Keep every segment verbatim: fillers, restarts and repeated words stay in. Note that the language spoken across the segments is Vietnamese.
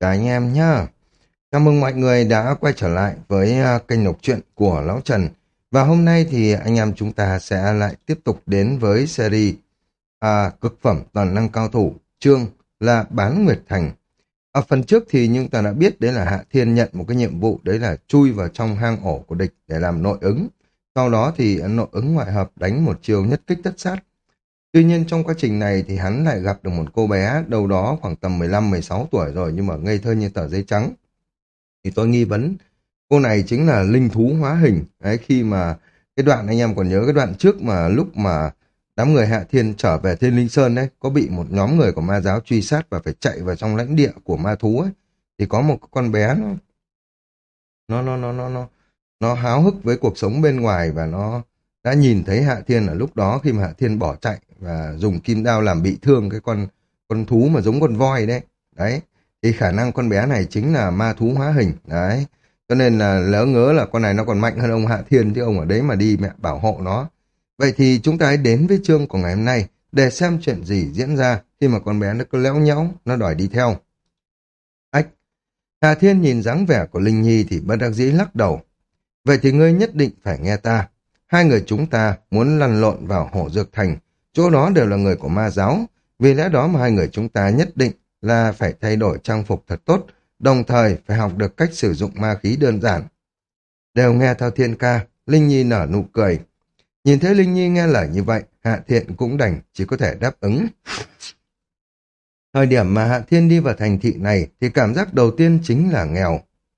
Cả anh em nhá. Chào mừng mọi người đã quay trở lại với à, kênh đọc truyện của Lão Trần. Và hôm nay thì anh em chúng ta sẽ lại tiếp tục đến với series à, Cực phẩm toàn năng cao thủ, chương là Bán Nguyệt Thành. Ở phần trước thì chúng ta đã biết đấy là Hạ Thiên nhận một cái nhiệm vụ, đấy là chui vào trong hang ổ của địch để làm nội ứng. Sau đó thì nội ứng ngoại hợp đánh một chiều nhất kích tất sát. Tuy nhiên trong quá trình này thì hắn lại gặp được một cô bé đâu đó khoảng tầm mười lăm mười sáu tuổi rồi, nhưng mà ngây thơ như tờ giấy trắng. Thì tôi nghi vấn cô này chính là linh thú hóa hình. Đấy, khi mà cái đoạn anh em còn nhớ cái đoạn trước mà lúc mà đám người Hạ Thiên trở về Thiên Linh Sơn đấy, có bị một nhóm người của ma giáo truy sát và phải chạy vào trong lãnh địa của ma thú ấy, thì có một con bé nó nó nó nó nó nó nó háo hức với cuộc sống bên ngoài, và nó đã nhìn thấy Hạ Thiên ở lúc đó khi mà Hạ Thiên bỏ chạy và dùng kim đao làm bị thương cái con con thú mà giống con voi đấy. Đấy, thì khả năng con bé này chính là ma thú hóa hình. Đấy, cho nên là lỡ ngớ là con này nó còn mạnh hơn ông Hạ Thiên, chứ ông ở đấy mà đi mẹ bảo hộ nó. Vậy thì chúng ta hãy đến với chương của ngày hôm nay để xem chuyện gì diễn ra khi mà con bé nó cứ léo nhẽo, nó đòi đi theo. Ách! Hạ Thiên nhìn dáng vẻ của Linh Nhi thì bất đắc dĩ lắc đầu. Vậy thì ngươi nhất định phải nghe ta. Hai người chúng ta muốn lăn lộn vào Hổ Dược Thành, chỗ đó đều là người của ma giáo. Vì lẽ đó mà hai người chúng ta nhất định là phải thay đổi trang phục thật tốt, đồng thời phải học được cách sử dụng ma khí đơn giản. Đều nghe theo Thiên ca, Linh Nhi nở nụ cười. Nhìn thấy Linh Nhi nghe lời như vậy, Hạ Thiên cũng đành chỉ có thể đáp ứng. Thời điểm mà Hạ Thiên đi vào thành thị này thì cảm giác đầu tiên chính là nghèo.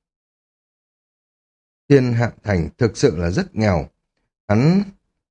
Thiên Hạ Thành thực sự là rất nghèo. Hắn,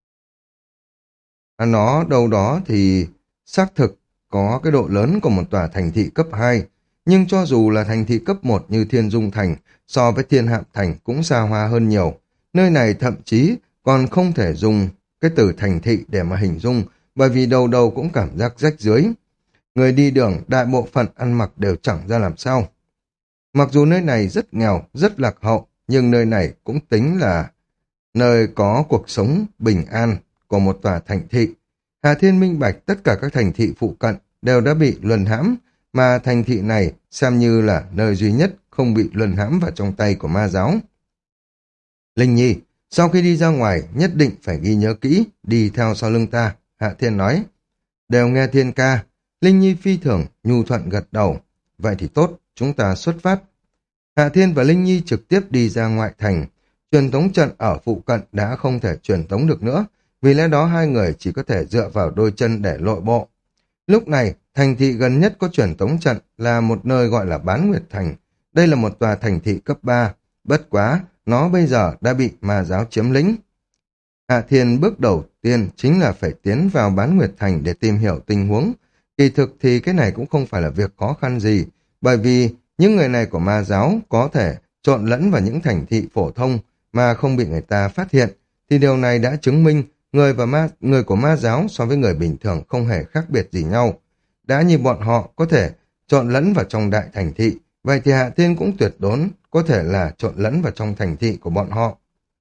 hắn nó đâu đó thì xác thực có cái độ lớn của một tòa thành thị cấp hai, nhưng cho dù là thành thị cấp một như Thiên Dung Thành, so với Thiên Hạm Thành cũng xa hoa hơn nhiều. Nơi này thậm chí còn không thể dùng cái từ thành thị để mà hình dung, bởi vì đầu đầu cũng cảm giác rách rưới. Người đi đường đại bộ phận ăn mặc đều chẳng ra làm sao. Mặc dù nơi này rất nghèo, rất lạc hậu, nhưng nơi này cũng tính là nơi có cuộc sống bình an của một tòa thành thị. Hà Thiên minh bạch tất cả các thành thị phụ cận đều đã bị luân hãm, mà thành thị này xem như là nơi duy nhất không bị luân hãm vào trong tay của ma giáo. Linh Nhi, sau khi đi ra ngoài nhất định phải ghi nhớ kỹ, đi theo sau lưng ta, Hạ Thiên nói. Đều nghe Thiên ca. Linh Nhi phi thường, nhu thuận gật đầu. Vậy thì tốt, chúng ta xuất phát. Hạ Thiên và Linh Nhi trực tiếp đi ra ngoại thành. Truyền tống trận ở phụ cận đã không thể truyền tống được nữa, vì lẽ đó hai người chỉ có thể dựa vào đôi chân để lội bộ. Lúc này, thành thị gần nhất có truyền tống trận là một nơi gọi là Bán Nguyệt Thành. Đây là một tòa thành thị cấp ba, bất quá, nó bây giờ đã bị ma giáo chiếm lĩnh. Hạ Thiên bước đầu tiên chính là phải tiến vào Bán Nguyệt Thành để tìm hiểu tình huống. Kỳ thực thì cái này cũng không phải là việc khó khăn gì, bởi vì những người này của ma giáo có thể trộn lẫn vào những thành thị phổ thông mà không bị người ta phát hiện, thì điều này đã chứng minh người và ma, người của ma giáo so với người bình thường không hề khác biệt gì nhau. Đã như bọn họ có thể trộn lẫn vào trong đại thành thị, vậy thì Hạ Thiên cũng tuyệt đối có thể là trộn lẫn vào trong thành thị của bọn họ.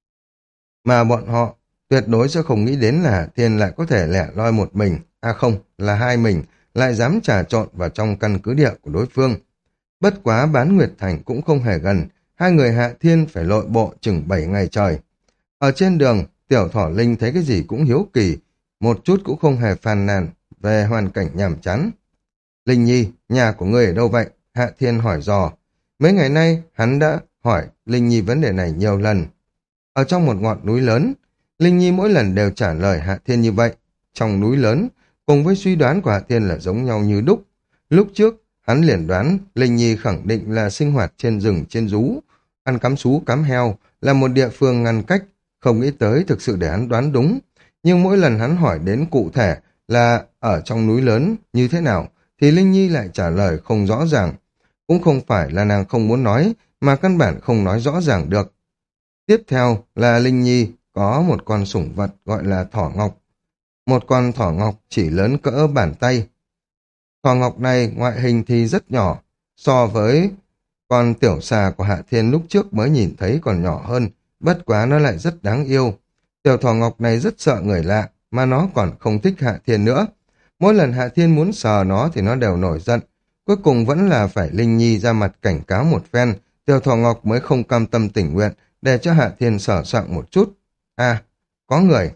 Mà bọn họ tuyệt đối sẽ không nghĩ đến là Hạ Thiên lại có thể lẻ loi một mình, à không, là hai mình, lại dám trà trộn vào trong căn cứ địa của đối phương. Bất quá Bán Nguyệt Thành cũng không hề gần, hai người Hạ Thiên phải lội bộ chừng bảy ngày trời. Ở trên đường, Tiểu Thỏ Linh thấy cái gì cũng hiếu kỳ, một chút cũng không hề phàn nàn về hoàn cảnh nhàm chán. Linh Nhi, nhà của ngươi ở đâu vậy? Hạ Thiên hỏi dò. Mấy ngày nay, hắn đã hỏi Linh Nhi vấn đề này nhiều lần. Ở trong một ngọn núi lớn, Linh Nhi mỗi lần đều trả lời Hạ Thiên như vậy. Trong núi lớn, cùng với suy đoán của Hạ Thiên là giống nhau như đúc. Lúc trước, hắn liền đoán Linh Nhi khẳng định là sinh hoạt trên rừng trên rú, ăn cắm sú cắm heo, là một địa phương ngăn cách, không nghĩ tới thực sự để hắn đoán đúng. Nhưng mỗi lần hắn hỏi đến cụ thể là ở trong núi lớn như thế nào, thì Linh Nhi lại trả lời không rõ ràng. Cũng không phải là nàng không muốn nói, mà căn bản không nói rõ ràng được. Tiếp theo là Linh Nhi có một con sủng vật gọi là thỏ ngọc. Một con thỏ ngọc chỉ lớn cỡ bàn tay. Thỏ ngọc này ngoại hình thì rất nhỏ, so với con tiểu xà của Hạ Thiên lúc trước mới nhìn thấy còn nhỏ hơn, bất quá nó lại rất đáng yêu. Tiểu thỏ ngọc này rất sợ người lạ, mà nó còn không thích Hạ Thiên nữa. Mỗi lần Hạ Thiên muốn sờ nó thì nó đều nổi giận. Cuối cùng vẫn là phải Linh Nhi ra mặt cảnh cáo một phen, Tiêu Thọ Ngọc mới không cam tâm tình nguyện để cho Hạ Thiên sờ soạng một chút. À, có người.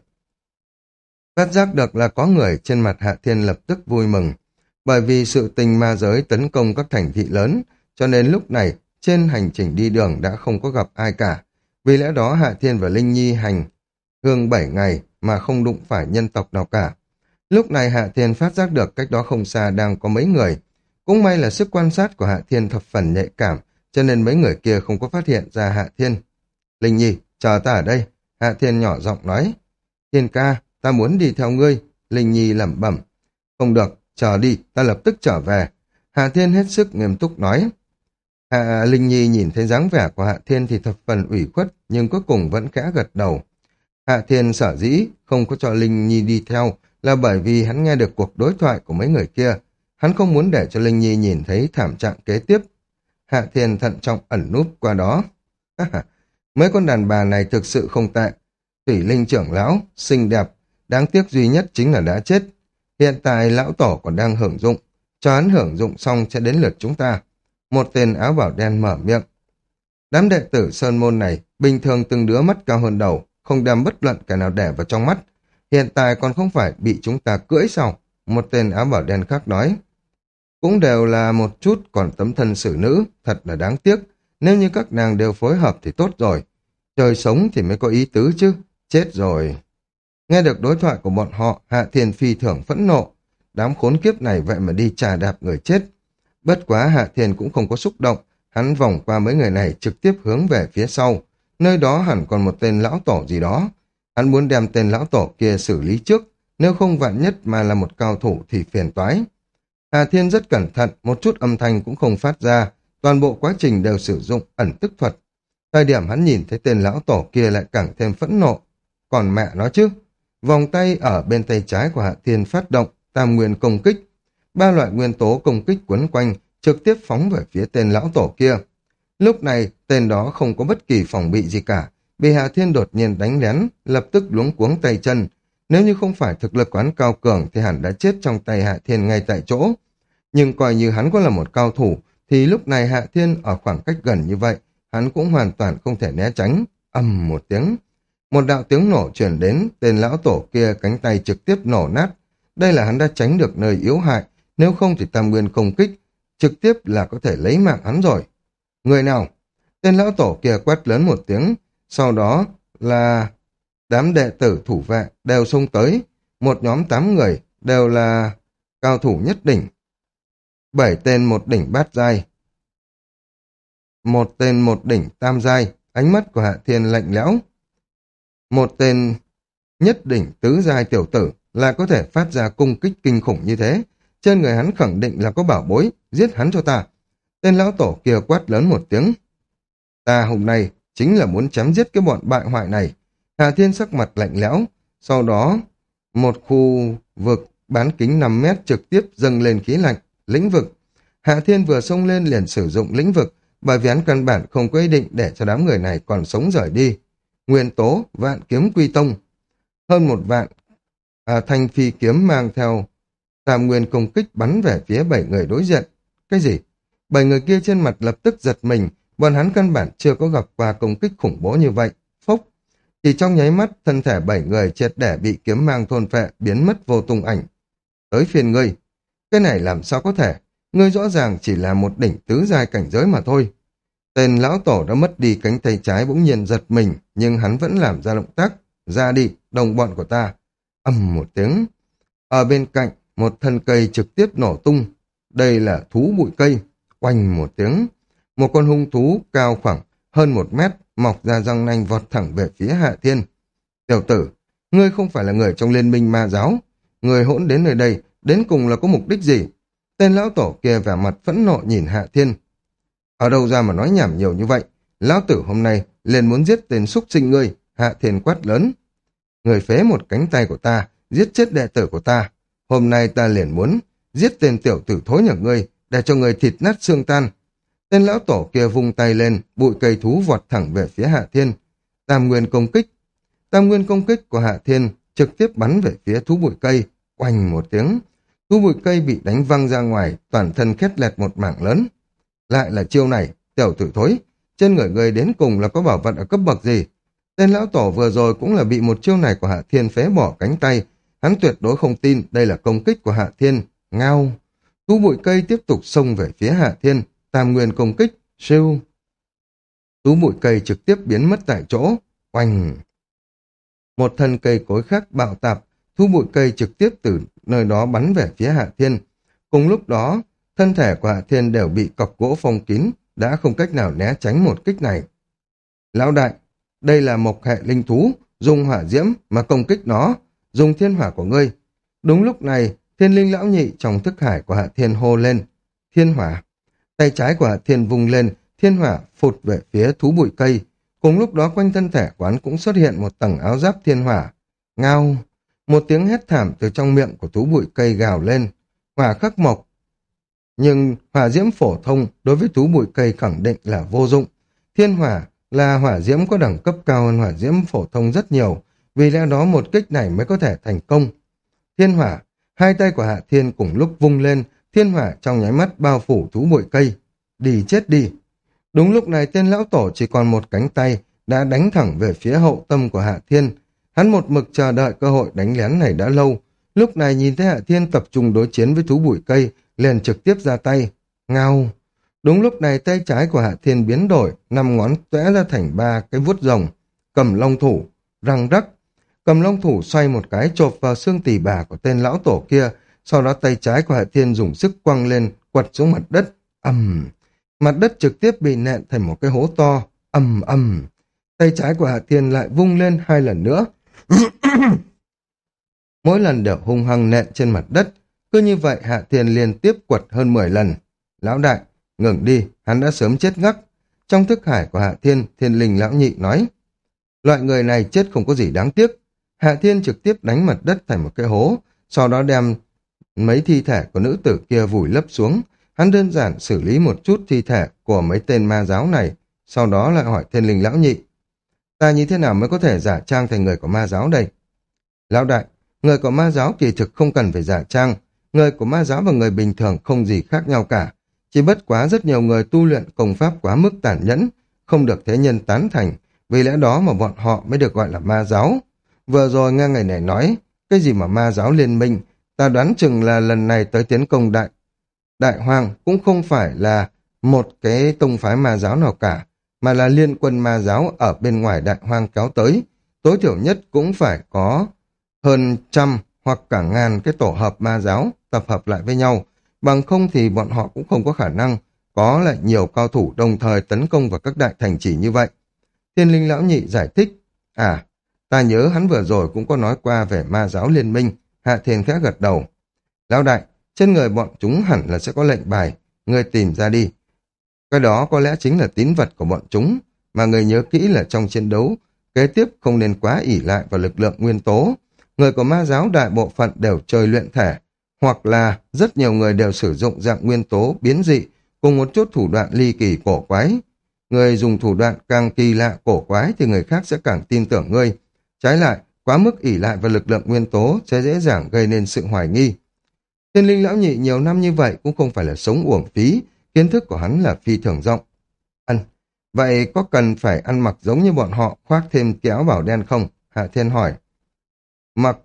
Phát giác được là có người, trên mặt Hạ Thiên lập tức vui mừng. Bởi vì sự tình ma giới tấn công các thành thị lớn, cho nên lúc này trên hành trình đi đường đã không có gặp ai cả. Vì lẽ đó Hạ Thiên và Linh Nhi hành hương bảy ngày mà không đụng phải nhân tộc nào cả. Lúc này Hạ Thiên phát giác được cách đó không xa đang có mấy người. Cũng may là sức quan sát của Hạ Thiên thập phần nhạy cảm, cho nên mấy người kia không có phát hiện ra Hạ Thiên. Linh Nhi, chờ ta ở đây. Hạ Thiên nhỏ giọng nói. Thiên ca, ta muốn đi theo ngươi. Linh Nhi lẩm bẩm. Không được, chờ đi, ta lập tức trở về. Hạ Thiên hết sức nghiêm túc nói. Hạ Linh Nhi nhìn thấy dáng vẻ của Hạ Thiên thì thập phần ủy khuất, nhưng cuối cùng vẫn khẽ gật đầu. Hạ Thiên sở dĩ không có cho Linh Nhi đi theo là bởi vì hắn nghe được cuộc đối thoại của mấy người kia. Hắn không muốn để cho Linh Nhi nhìn thấy thảm trạng kế tiếp. Hạ Thiên thận trọng ẩn núp qua đó. Mấy con đàn bà này thực sự không tệ. Thủy Linh trưởng lão, xinh đẹp, đáng tiếc duy nhất chính là đã chết. Hiện tại lão tổ còn đang hưởng dụng. Cho hắn hưởng dụng xong sẽ đến lượt chúng ta. Một tên áo bảo đen mở miệng. Đám đệ tử Sơn Môn này bình thường từng đứa mắt cao hơn đầu, không đem bất luận kẻ nào để vào trong mắt. Hiện tại còn không phải bị chúng ta cưỡi sao? Một tên áo bảo đen khác nói. Cũng đều là một chút còn tấm thân xử nữ, thật là đáng tiếc. Nếu như các nàng đều phối hợp thì tốt rồi. Trời sống thì mới có ý tứ chứ. Chết rồi. Nghe được đối thoại của bọn họ, Hạ Thiên phi thường phẫn nộ. Đám khốn kiếp này vậy mà đi chà đạp người chết. Bất quá Hạ Thiên cũng không có xúc động. Hắn vòng qua mấy người này trực tiếp hướng về phía sau. Nơi đó hẳn còn một tên lão tổ gì đó. Hắn muốn đem tên lão tổ kia xử lý trước. Nếu không vạn nhất mà là một cao thủ thì phiền toái. Hà Thiên rất cẩn thận, một chút âm thanh cũng không phát ra. Toàn bộ quá trình đều sử dụng ẩn tức thuật. Thời điểm hắn nhìn thấy tên lão tổ kia lại càng thêm phẫn nộ. Còn mẹ nó chứ. Vòng tay ở bên tay trái của Hạ Thiên phát động, tam nguyên công kích. Ba loại nguyên tố công kích quấn quanh, trực tiếp phóng về phía tên lão tổ kia. Lúc này, tên đó không có bất kỳ phòng bị gì cả. Bị Hạ Thiên đột nhiên đánh lén, lập tức luống cuống tay chân. Nếu như không phải thực lực quán cao cường thì hẳn đã chết trong tay Hạ Thiên ngay tại chỗ. Nhưng coi như hắn có là một cao thủ, thì lúc này Hạ Thiên ở khoảng cách gần như vậy, hắn cũng hoàn toàn không thể né tránh. Ầm một tiếng. Một đạo tiếng nổ truyền đến, tên lão tổ kia cánh tay trực tiếp nổ nát. Đây là hắn đã tránh được nơi yếu hại, nếu không thì tam nguyên công kích, trực tiếp là có thể lấy mạng hắn rồi. Người nào? Tên lão tổ kia quát lớn một tiếng, sau đó là đám đệ tử thủ vệ đều xông tới, một nhóm tám người đều là cao thủ nhất đỉnh. Bảy tên một đỉnh bát giai, một tên một đỉnh tam giai, ánh mắt của Hạ Thiên lạnh lẽo. Một tên nhất đỉnh tứ giai tiểu tử là có thể phát ra cung kích kinh khủng như thế. Trên người hắn khẳng định là có bảo bối, giết hắn cho ta. Tên lão tổ kia quát lớn một tiếng. Ta hôm nay chính là muốn chém giết cái bọn bại hoại này. Hà Thiên sắc mặt lạnh lẽo, sau đó một khu vực bán kính năm mét trực tiếp dâng lên khí lạnh, lĩnh vực. Hạ Thiên vừa xông lên liền sử dụng lĩnh vực, bởi vì hắn căn bản không có ý định để cho đám người này còn sống rời đi. Nguyên tố, vạn kiếm quy tông. Hơn một vạn à, thanh phi kiếm mang theo tam nguyên công kích bắn về phía bảy người đối diện. Cái gì? Bảy người kia trên mặt lập tức giật mình, bọn hắn căn bản chưa có gặp qua công kích khủng bố như vậy. Phốc! Chỉ trong nháy mắt, thân thể bảy người triệt để bị kiếm mang thôn phệ, biến mất vô tung ảnh. Tới phiên ngươi. Cái này làm sao có thể? Ngươi rõ ràng chỉ là một đỉnh tứ giai cảnh giới mà thôi. Tên lão tổ đã mất đi cánh tay trái bỗng nhiên giật mình, nhưng hắn vẫn làm ra động tác. Ra đi, đồng bọn của ta. Ầm một tiếng. Ở bên cạnh, một thân cây trực tiếp nổ tung. Đây là thú bụi cây. Oanh một tiếng. Một con hung thú cao khoảng hơn một mét, mọc ra răng nanh vọt thẳng về phía Hạ Thiên. Tiểu tử, ngươi không phải là người trong liên minh ma giáo. Người hỗn đến nơi đây, đến cùng là có mục đích gì? Tên lão tổ kia vẻ mặt phẫn nộ nhìn Hạ Thiên. Ở đâu ra mà nói nhảm nhiều như vậy? Lão tử hôm nay liền muốn giết tên súc sinh ngươi. Hạ Thiên quát lớn. Người phế một cánh tay của ta, giết chết đệ tử của ta. Hôm nay ta liền muốn giết tên tiểu tử thối nhà ngươi, để cho người thịt nát xương tan. Tên lão tổ kia vung tay lên, bụi cây thú vọt thẳng về phía Hạ Thiên. Tam nguyên công kích. Tam nguyên công kích của Hạ Thiên trực tiếp bắn về phía thú bụi cây, oanh một tiếng. Thú bụi cây bị đánh văng ra ngoài, toàn thân khét lẹt một mảng lớn. Lại là chiêu này, tiểu tử thối, trên người người đến cùng là có bảo vật ở cấp bậc gì? Tên lão tổ vừa rồi cũng là bị một chiêu này của Hạ Thiên phế bỏ cánh tay, hắn tuyệt đối không tin đây là công kích của Hạ Thiên. Ngao! Thú bụi cây tiếp tục xông về phía Hạ Thiên, tam nguyên công kích, siêu. Thú bụi cây trực tiếp biến mất tại chỗ, oanh. Một thân cây cối khác bạo tạp, thú bụi cây trực tiếp từ nơi đó bắn về phía Hạ Thiên. Cùng lúc đó, thân thể của Hạ Thiên đều bị cọc gỗ phong kín, đã không cách nào né tránh một kích này. Lão đại, đây là một hệ linh thú, dùng hỏa diễm mà công kích nó, dùng thiên hỏa của ngươi. Đúng lúc này, thiên linh lão nhị trong thức hải của Hạ Thiên hô lên, thiên hỏa. Tay trái của Hạ Thiên vung lên, thiên hỏa phụt về phía thú bụi cây. Cùng lúc đó quanh thân thể quán cũng xuất hiện một tầng áo giáp thiên hỏa. Ngao! Một tiếng hét thảm từ trong miệng của thú bụi cây gào lên. Hỏa khắc mộc. Nhưng hỏa diễm phổ thông đối với thú bụi cây khẳng định là vô dụng. Thiên hỏa là hỏa diễm có đẳng cấp cao hơn hỏa diễm phổ thông rất nhiều. Vì lẽ đó một kích này mới có thể thành công. Thiên hỏa, hai tay của Hạ Thiên cùng lúc vung lên, thiên hỏa trong nháy mắt bao phủ thú bụi cây. Đi chết đi! Đúng lúc này tên lão tổ chỉ còn một cánh tay, đã đánh thẳng về phía hậu tâm của Hạ Thiên. Hắn một mực chờ đợi cơ hội đánh lén này đã lâu. Lúc này nhìn thấy Hạ Thiên tập trung đối chiến với thú bụi cây, liền trực tiếp ra tay. Ngao! Đúng lúc này tay trái của Hạ Thiên biến đổi, năm ngón tóe ra thành ba cái vuốt rồng, cầm long thủ, răng rắc. Cầm long thủ xoay một cái chộp vào xương tỳ bà của tên lão tổ kia, sau đó tay trái của Hạ Thiên dùng sức quăng lên, quật xuống mặt đất. Ầm! Mặt đất trực tiếp bị nện thành một cái hố to, ầm ầm. Tay trái của Hạ Thiên lại vung lên hai lần nữa. Mỗi lần đều hung hăng nện trên mặt đất. Cứ như vậy Hạ Thiên liên tiếp quật hơn mười lần. Lão đại, ngừng đi, hắn đã sớm chết ngắc. Trong thức hải của Hạ Thiên, Thiên Linh lão nhị nói. Loại người này chết không có gì đáng tiếc. Hạ Thiên trực tiếp đánh mặt đất thành một cái hố, sau đó đem mấy thi thể của nữ tử kia vùi lấp xuống. Hắn đơn giản xử lý một chút thi thể của mấy tên ma giáo này, sau đó lại hỏi Thiên Linh lão nhị. Ta như thế nào mới có thể giả trang thành người của ma giáo đây? Lão đại, người của ma giáo kỳ thực không cần phải giả trang. Người của ma giáo và người bình thường không gì khác nhau cả. Chỉ bất quá rất nhiều người tu luyện công pháp quá mức tàn nhẫn, không được thế nhân tán thành, vì lẽ đó mà bọn họ mới được gọi là ma giáo. Vừa rồi nghe người này nói, cái gì mà ma giáo liên minh, ta đoán chừng là lần này tới tiến công đại Đại Hoang cũng không phải là một cái tông phái ma giáo nào cả, mà là liên quân ma giáo ở bên ngoài Đại Hoang kéo tới. Tối thiểu nhất cũng phải có hơn trăm hoặc cả ngàn cái tổ hợp ma giáo tập hợp lại với nhau, bằng không thì bọn họ cũng không có khả năng có lại nhiều cao thủ đồng thời tấn công vào các đại thành trì như vậy. Thiên Linh lão nhị giải thích, à, ta nhớ hắn vừa rồi cũng có nói qua về ma giáo liên minh. Hạ Thiên khẽ gật đầu. Lão đại, trên người bọn chúng hẳn là sẽ có lệnh bài, ngươi tìm ra đi. Cái đó có lẽ chính là tín vật của bọn chúng, mà người nhớ kỹ là trong chiến đấu, kế tiếp không nên quá ỷ lại vào lực lượng nguyên tố. Người của ma giáo đại bộ phận đều chơi luyện thể, hoặc là rất nhiều người đều sử dụng dạng nguyên tố biến dị, cùng một chút thủ đoạn ly kỳ cổ quái. Người dùng thủ đoạn càng kỳ lạ cổ quái thì người khác sẽ càng tin tưởng ngươi. Trái lại, quá mức ỷ lại vào lực lượng nguyên tố sẽ dễ dàng gây nên sự hoài nghi. Thiên Linh lão nhị nhiều năm như vậy cũng không phải là sống uổng phí, kiến thức của hắn là phi thường rộng. Ăn, vậy có cần phải ăn mặc giống như bọn họ, khoác thêm kéo bảo đen không? Hạ Thiên hỏi. Mặc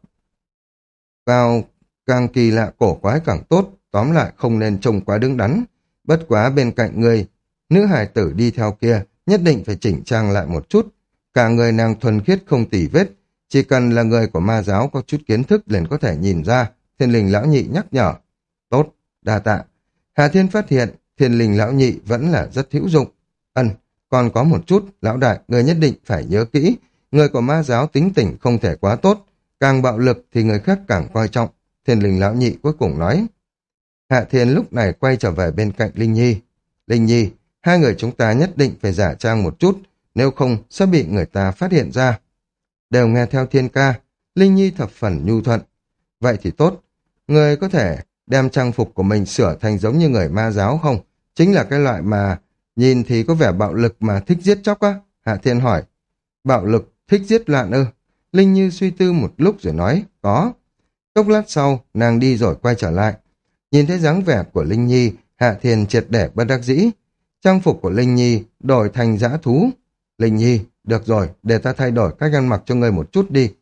vào càng kỳ lạ cổ quái càng tốt, tóm lại không nên trông quá đứng đắn. Bất quá bên cạnh người, nữ hài tử đi theo kia, nhất định phải chỉnh trang lại một chút. Cả người nàng thuần khiết không tỉ vết, chỉ cần là người của ma giáo có chút kiến thức liền có thể nhìn ra. Thiên Linh lão nhị nhắc nhở. Tốt, đa tạ. Hà Thiên phát hiện Thiên Linh lão nhị vẫn là rất hữu dụng. Ân, còn có một chút, lão đại, người nhất định phải nhớ kỹ. Người của ma giáo tính tình không thể quá tốt. Càng bạo lực thì người khác càng coi trọng. Thiên Linh lão nhị cuối cùng nói. Hạ Thiên lúc này quay trở về bên cạnh Linh Nhi. Linh Nhi, hai người chúng ta nhất định phải giả trang một chút, nếu không sẽ bị người ta phát hiện ra. Đều nghe theo Thiên ca, Linh Nhi thập phần nhu thuận. Vậy thì tốt, người có thể đem trang phục của mình sửa thành giống như người ma giáo không? Chính là cái loại mà nhìn thì có vẻ bạo lực mà thích giết chóc á? Hạ Thiên hỏi. Bạo lực, thích giết loạn ư? Linh Như suy tư một lúc rồi nói, có. Chốc lát sau, nàng đi rồi quay trở lại. Nhìn thấy dáng vẻ của Linh Nhi, Hạ Thiên triệt để bất đắc dĩ. Trang phục của Linh Nhi đổi thành dã thú. Linh Nhi, được rồi, để ta thay đổi cách ăn mặc cho ngươi một chút đi.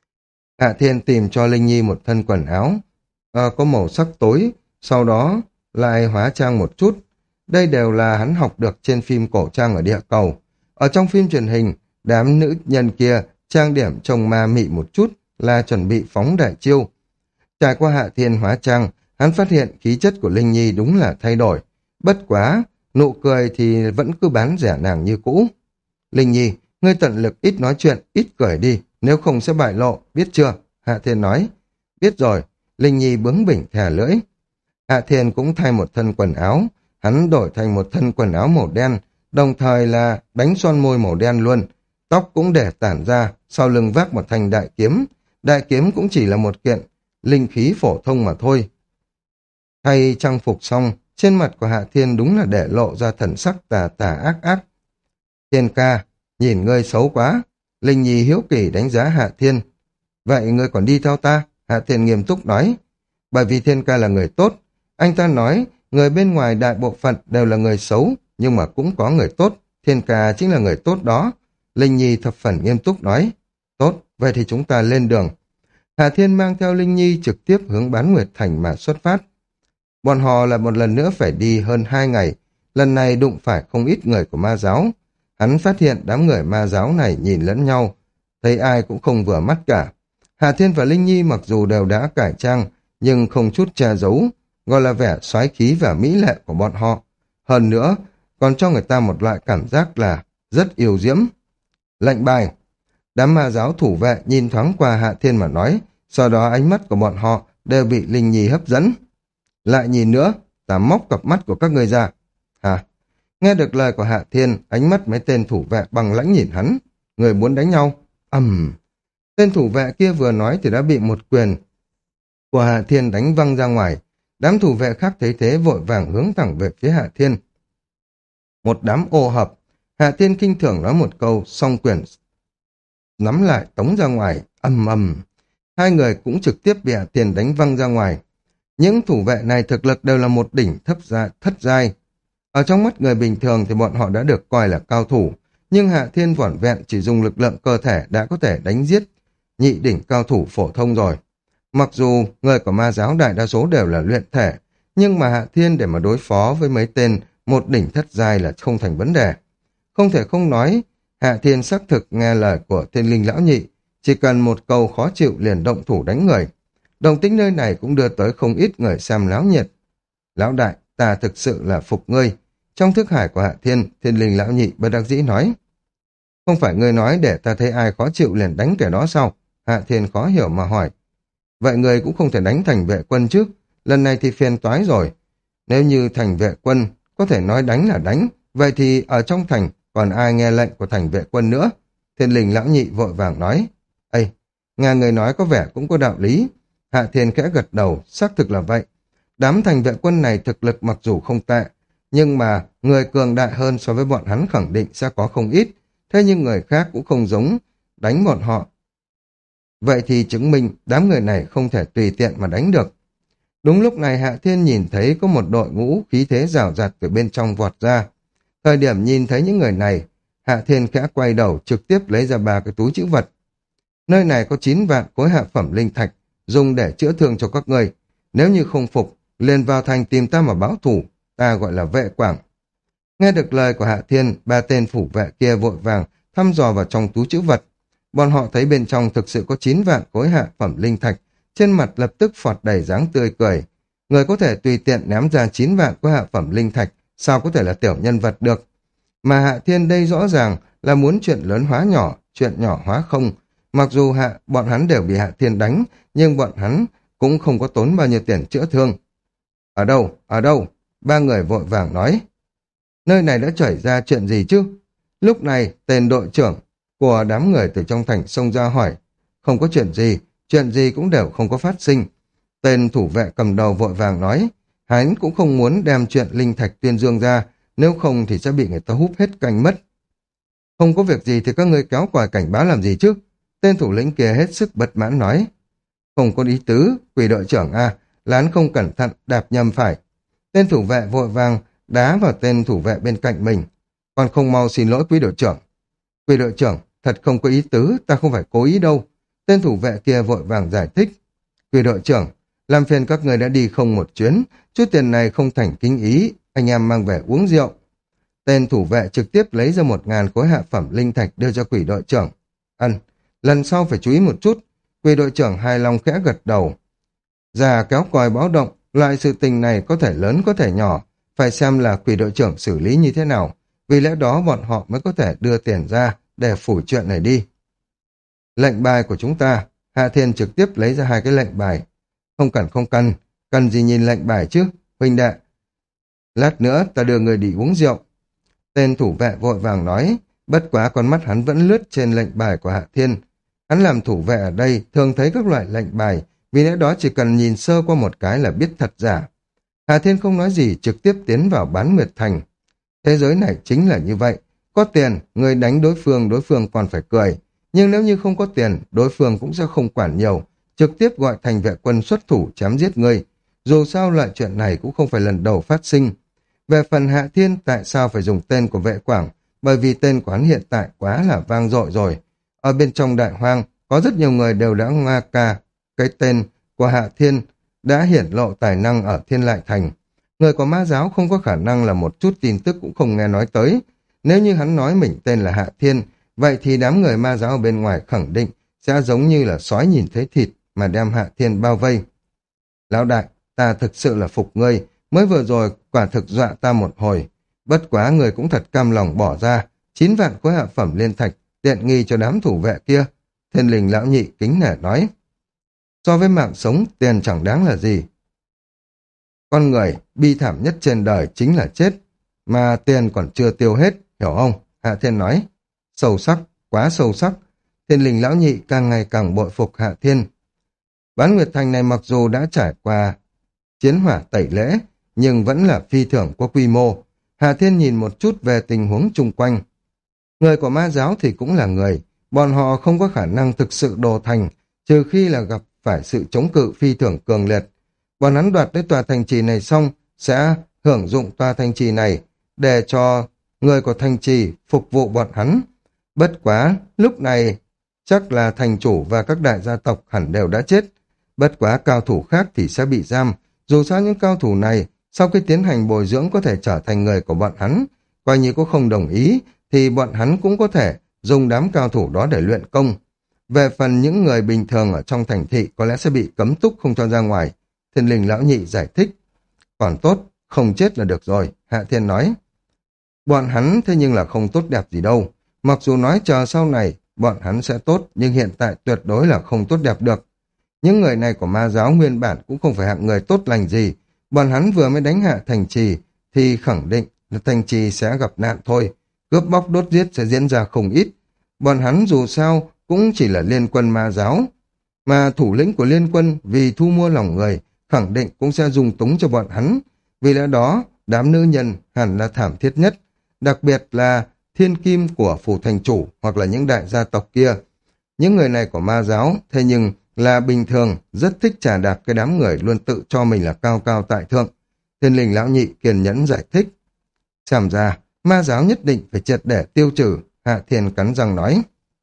Hạ Thiên tìm cho Linh Nhi một thân quần áo, ờ, có màu sắc tối, sau đó lại hóa trang một chút. Đây đều là hắn học được trên phim cổ trang ở địa cầu. Ở trong phim truyền hình, đám nữ nhân kia trang điểm trông ma mị một chút là chuẩn bị phóng đại chiêu. Trải qua Hạ Thiên hóa trang, hắn phát hiện khí chất của Linh Nhi đúng là thay đổi. Bất quá, nụ cười thì vẫn cứ bán rẻ nàng như cũ. Linh Nhi, ngươi tận lực ít nói chuyện, ít cười đi, nếu không sẽ bại lộ, biết chưa? Hạ Thiên nói. Biết rồi, Linh Nhi bướng bỉnh thè lưỡi. Hạ Thiên cũng thay một thân quần áo, hắn đổi thành một thân quần áo màu đen, đồng thời là đánh son môi màu đen luôn. Tóc cũng để tản ra, sau lưng vác một thanh đại kiếm. Đại kiếm cũng chỉ là một kiện linh khí phổ thông mà thôi. Thay trang phục xong, trên mặt của Hạ Thiên đúng là để lộ ra thần sắc tà tà ác ác. Thiên ca, nhìn ngươi xấu quá. Linh Nhi hiếu kỳ đánh giá Hạ Thiên. Vậy ngươi còn đi theo ta? Hạ Thiên nghiêm túc nói. Bởi vì Thiên ca là người tốt. Anh ta nói, người bên ngoài đại bộ phận đều là người xấu, nhưng mà cũng có người tốt. Thiên ca chính là người tốt đó. Linh Nhi thập phần nghiêm túc nói. Tốt, vậy thì chúng ta lên đường. Hạ Thiên mang theo Linh Nhi trực tiếp hướng Bán Nguyệt Thành mà xuất phát. Bọn họ là một lần nữa phải đi hơn hai ngày. Lần này đụng phải không ít người của ma giáo. Hắn phát hiện đám người ma giáo này nhìn lẫn nhau, thấy ai cũng không vừa mắt cả. Hạ Thiên và Linh Nhi mặc dù đều đã cải trang, nhưng không chút che giấu, gọi là vẻ soái khí và mỹ lệ của bọn họ. Hơn nữa, còn cho người ta một loại cảm giác là rất yêu diễm. Lệnh bài. Đám ma giáo thủ vệ nhìn thoáng qua Hạ Thiên mà nói, sau đó ánh mắt của bọn họ đều bị Linh Nhi hấp dẫn. Lại nhìn nữa, ta móc cặp mắt của các ngươi ra. Hả? Nghe được lời của Hạ Thiên, ánh mắt mấy tên thủ vệ bằng lãnh nhìn hắn. Người muốn đánh nhau? Ầm. Uhm. Tên thủ vệ kia vừa nói thì đã bị một quyền của Hạ Thiên đánh văng ra ngoài. Đám thủ vệ khác thấy thế vội vàng hướng thẳng về phía Hạ Thiên. Một đám ô hợp. Hạ Thiên kinh thường nói một câu, song quyền nắm lại tống ra ngoài. Ầm ầm. Hai người cũng trực tiếp bị Hạ Thiên đánh văng ra ngoài. Những thủ vệ này thực lực đều là một đỉnh thấp gia, thất giai. Ở trong mắt người bình thường thì bọn họ đã được coi là cao thủ, nhưng Hạ Thiên vỏn vẹn chỉ dùng lực lượng cơ thể đã có thể đánh giết nhị đỉnh cao thủ phổ thông rồi. Mặc dù người của ma giáo đại đa số đều là luyện thể, nhưng mà Hạ Thiên để mà đối phó với mấy tên một đỉnh thất giai là không thành vấn đề. Không thể không nói, Hạ Thiên xác thực nghe lời của Thiên Linh lão nhị, chỉ cần một câu khó chịu liền động thủ đánh người. Động tĩnh nơi này cũng đưa tới không ít người xem náo nhiệt. Lão đại, ta thực sự là phục ngươi. Trong thức hải của Hạ Thiên, Thiên Linh lão nhị bất đắc dĩ nói. Không phải ngươi nói để ta thấy ai khó chịu liền đánh kẻ đó sao? Hạ Thiên khó hiểu mà hỏi. Vậy ngươi cũng không thể đánh thành vệ quân chứ? Lần này thì phiền toái rồi. Nếu như thành vệ quân có thể nói đánh là đánh, vậy thì ở trong thành còn ai nghe lệnh của thành vệ quân nữa? Thiên Linh lão nhị vội vàng nói. Ây, nghe người nói có vẻ cũng có đạo lý. Hạ Thiên khẽ gật đầu, xác thực là vậy. Đám thành vệ quân này thực lực mặc dù không tệ, nhưng mà người cường đại hơn so với bọn hắn khẳng định sẽ có không ít, thế nhưng người khác cũng không giống đánh bọn họ. Vậy thì chứng minh đám người này không thể tùy tiện mà đánh được. Đúng lúc này Hạ Thiên nhìn thấy có một đội ngũ khí thế rào rạt từ bên trong vọt ra. Thời điểm nhìn thấy những người này, Hạ Thiên khẽ quay đầu trực tiếp lấy ra ba cái túi trữ vật. Nơi này có chín vạn khối hạ phẩm linh thạch, dùng để chữa thương cho các người. Nếu như không phục, liền vào thành tìm ta mà báo thủ, ta gọi là vệ quảng. Nghe được lời của Hạ Thiên, ba tên phủ vệ kia vội vàng thăm dò vào trong túi trữ vật. Bọn họ thấy bên trong thực sự có chín vạn khối hạ phẩm linh thạch, trên mặt lập tức phọt đầy dáng tươi cười. Người có thể tùy tiện ném ra chín vạn khối hạ phẩm linh thạch, sao có thể là tiểu nhân vật được. Mà Hạ Thiên đây rõ ràng là muốn chuyện lớn hóa nhỏ, chuyện nhỏ hóa không. Mặc dù hạ bọn hắn đều bị Hạ Thiên đánh, nhưng bọn hắn cũng không có tốn bao nhiêu tiền chữa thương. Ở đâu? Ở đâu? Ba người vội vàng nói. Nơi này đã xảy ra chuyện gì chứ? Lúc này, tên đội trưởng của đám người từ trong thành xông ra hỏi. Không có chuyện gì, chuyện gì cũng đều không có phát sinh. Tên thủ vệ cầm đầu vội vàng nói. Hắn cũng không muốn đem chuyện linh thạch tuyên dương ra, nếu không thì sẽ bị người ta hút hết canh mất. Không có việc gì thì các ngươi kéo còi cảnh báo làm gì chứ? Tên thủ lĩnh kia hết sức bất mãn nói. Không có ý tứ, quỷ đội trưởng a, là hắn không cẩn thận, đạp nhầm phải. Tên thủ vệ vội vàng đá vào tên thủ vệ bên cạnh mình. Còn không mau xin lỗi quý đội trưởng. Quý đội trưởng, thật không có ý tứ, ta không phải cố ý đâu. Tên thủ vệ kia vội vàng giải thích. Quý đội trưởng, làm phiền các người đã đi không một chuyến, chút tiền này không thành kính ý, anh em mang về uống rượu. Tên thủ vệ trực tiếp lấy ra một ngàn khối hạ phẩm linh thạch đưa cho quỷ đội trưởng. Ân, lần sau phải chú ý một chút. Quỷ đội trưởng hài lòng khẽ gật đầu. Già kéo còi báo động, loại sự tình này có thể lớn có thể nhỏ, phải xem là quỷ đội trưởng xử lý như thế nào. Vì lẽ đó bọn họ mới có thể đưa tiền ra để phủ chuyện này đi. Lệnh bài của chúng ta, Hạ Thiên trực tiếp lấy ra hai cái lệnh bài. Không cần không cần, cần gì nhìn lệnh bài chứ, huynh đệ. Lát nữa ta đưa người đi uống rượu. Tên thủ vệ vội vàng nói, bất quá con mắt hắn vẫn lướt trên lệnh bài của Hạ Thiên. Hắn làm thủ vệ ở đây thường thấy các loại lệnh bài, vì lẽ đó chỉ cần nhìn sơ qua một cái là biết thật giả. Hạ Thiên không nói gì, trực tiếp tiến vào Bán Nguyệt Thành. Thế giới này chính là như vậy, có tiền, người đánh đối phương, đối phương còn phải cười. Nhưng nếu như không có tiền, đối phương cũng sẽ không quản nhiều, trực tiếp gọi thành vệ quân xuất thủ chém giết người. Dù sao loại chuyện này cũng không phải lần đầu phát sinh. Về phần Hạ Thiên, tại sao phải dùng tên của vệ quảng? Bởi vì tên của hắn hiện tại quá là vang dội rồi. Ở bên trong đại hoang, có rất nhiều người đều đã ngoa ca. Cái tên của Hạ Thiên đã hiển lộ tài năng ở Thiên Lại Thành. Người của ma giáo không có khả năng là một chút tin tức cũng không nghe nói tới. Nếu như hắn nói mình tên là Hạ Thiên, vậy thì đám người ma giáo ở bên ngoài khẳng định sẽ giống như là sói nhìn thấy thịt mà đem Hạ Thiên bao vây. Lão đại, ta thực sự là phục ngươi, mới vừa rồi quả thực dọa ta một hồi. Bất quá người cũng thật cam lòng bỏ ra, chín vạn khối hạ phẩm liên thạch, tiện nghi cho đám thủ vệ kia. Thiên Linh lão nhị kính nể nói. So với mạng sống, tiền chẳng đáng là gì. Con người bi thảm nhất trên đời chính là chết, mà tiền còn chưa tiêu hết, hiểu không? Hạ Thiên nói. Sâu sắc, quá sâu sắc. Thiên Linh lão nhị càng ngày càng bội phục Hạ Thiên. Bán Nguyệt Thành này mặc dù đã trải qua chiến hỏa tẩy lễ, nhưng vẫn là phi thường có quy mô. Hạ Thiên nhìn một chút về tình huống chung quanh. Người của ma giáo thì cũng là người, bọn họ không có khả năng thực sự đồ thành, trừ khi là gặp phải sự chống cự phi thường cường liệt. Bọn hắn đoạt lấy tòa thành trì này xong, sẽ hưởng dụng tòa thành trì này để cho người của thành trì phục vụ bọn hắn. Bất quá, lúc này chắc là thành chủ và các đại gia tộc hẳn đều đã chết. Bất quá cao thủ khác thì sẽ bị giam. Dù sao những cao thủ này, sau khi tiến hành bồi dưỡng có thể trở thành người của bọn hắn. Coi như có không đồng ý, thì bọn hắn cũng có thể dùng đám cao thủ đó để luyện công. Về phần những người bình thường ở trong thành thị có lẽ sẽ bị cấm túc không cho ra ngoài. Thiên Linh lão nhị giải thích. Còn tốt, không chết là được rồi, Hạ Thiên nói. Bọn hắn thế nhưng là không tốt đẹp gì đâu. Mặc dù nói chờ sau này bọn hắn sẽ tốt, nhưng hiện tại tuyệt đối là không tốt đẹp được. Những người này của ma giáo nguyên bản cũng không phải hạng người tốt lành gì. Bọn hắn vừa mới đánh hạ thành trì thì khẳng định là thành trì sẽ gặp nạn thôi. Cướp bóc đốt giết sẽ diễn ra không ít. Bọn hắn dù sao cũng chỉ là liên quân ma giáo. Mà thủ lĩnh của liên quân vì thu mua lòng người khẳng định cũng sẽ dùng túng cho bọn hắn. Vì lẽ đó, đám nữ nhân hẳn là thảm thiết nhất. Đặc biệt là thiên kim của phủ thành chủ hoặc là những đại gia tộc kia. Những người này của ma giáo, thế nhưng là bình thường, rất thích trà đạp cái đám người luôn tự cho mình là cao cao tại thượng. Thiên Linh lão nhị kiên nhẫn giải thích. Xem ra, ma giáo nhất định phải triệt để tiêu trừ, Hạ Thiên cắn răng nói.